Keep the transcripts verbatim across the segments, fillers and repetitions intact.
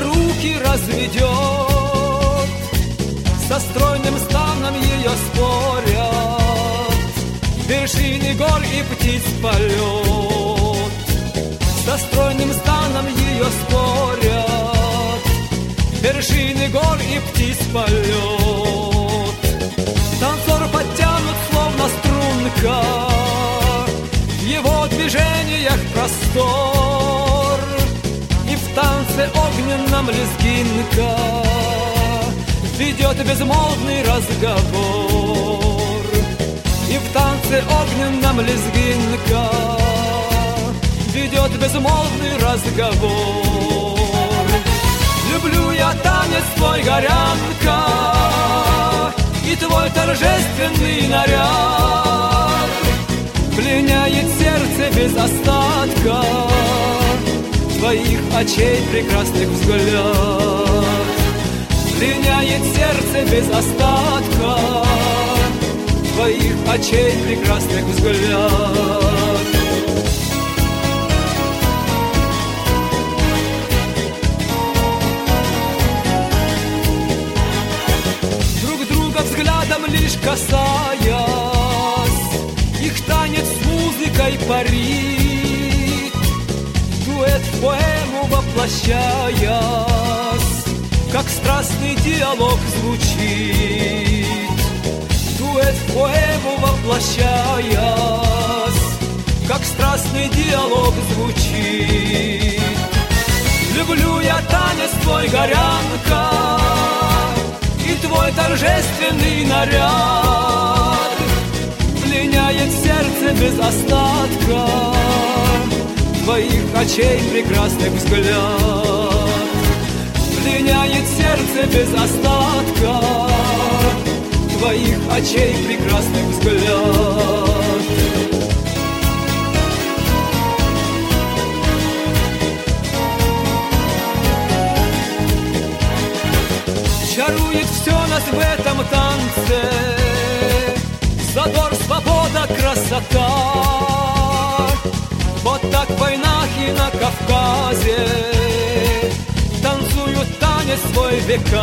руки разведет, со стройным станом ее спорят вершины гор и птиц полет. Со стройным станом ее спорят вершины гор и птиц полет. Танцор подтянут, словно струнка, в его движениях простор, и в танце огненном лезгинка ведет безмолвный разговор. И в танце огненном лезгинка ведет безмолвный разговор. Люблю я танец твой, горянка, и твой торжественный наряд пленяет сердце без остатка твоих очей прекрасных взгляд. Пленяет сердце без остатка твоих очей прекрасных взгляд. Друг друга взглядом лишь касаясь, их танец с музыкой парит, дуэт в поэму воплощаясь, как страстный диалог звучит. Дуэт в поэму воплощаясь, как страстный диалог звучит. Люблю я танец твой, горянка, и твой торжественный наряд пленяет сердце без остатка твоих очей прекрасных взгляд. Пленяет сердце без остатка твоих очей прекрасных взгляд. Чарует все нас в этом танце, задор, свобода, красота. Вот так в войнах и на Кавказе танцуют танец свой века.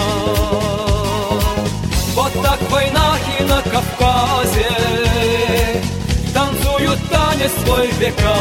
Вот так в войнах и на Кавказе танцуют танец свой века.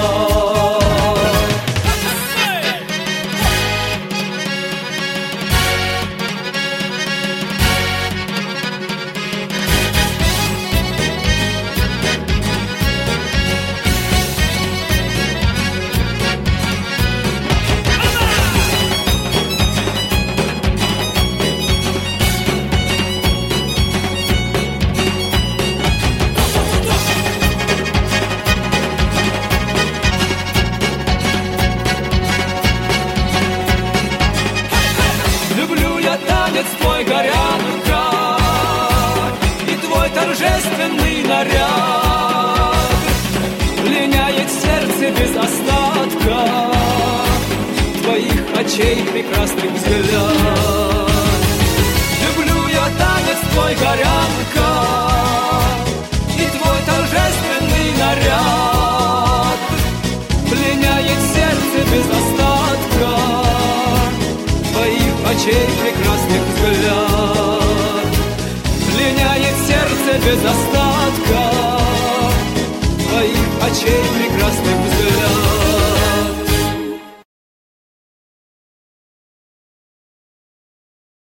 Твой, горянка, и твой торжественный наряд пленяет сердце без остатка твоих очей прекрасных взгляд. Люблю я танец твой, горянка, и твой торжественный наряд пленяет сердце без остатка твоих очей прекрасных взгляд. Пленяет сердце без остатка твоих очей прекрасных взгляд.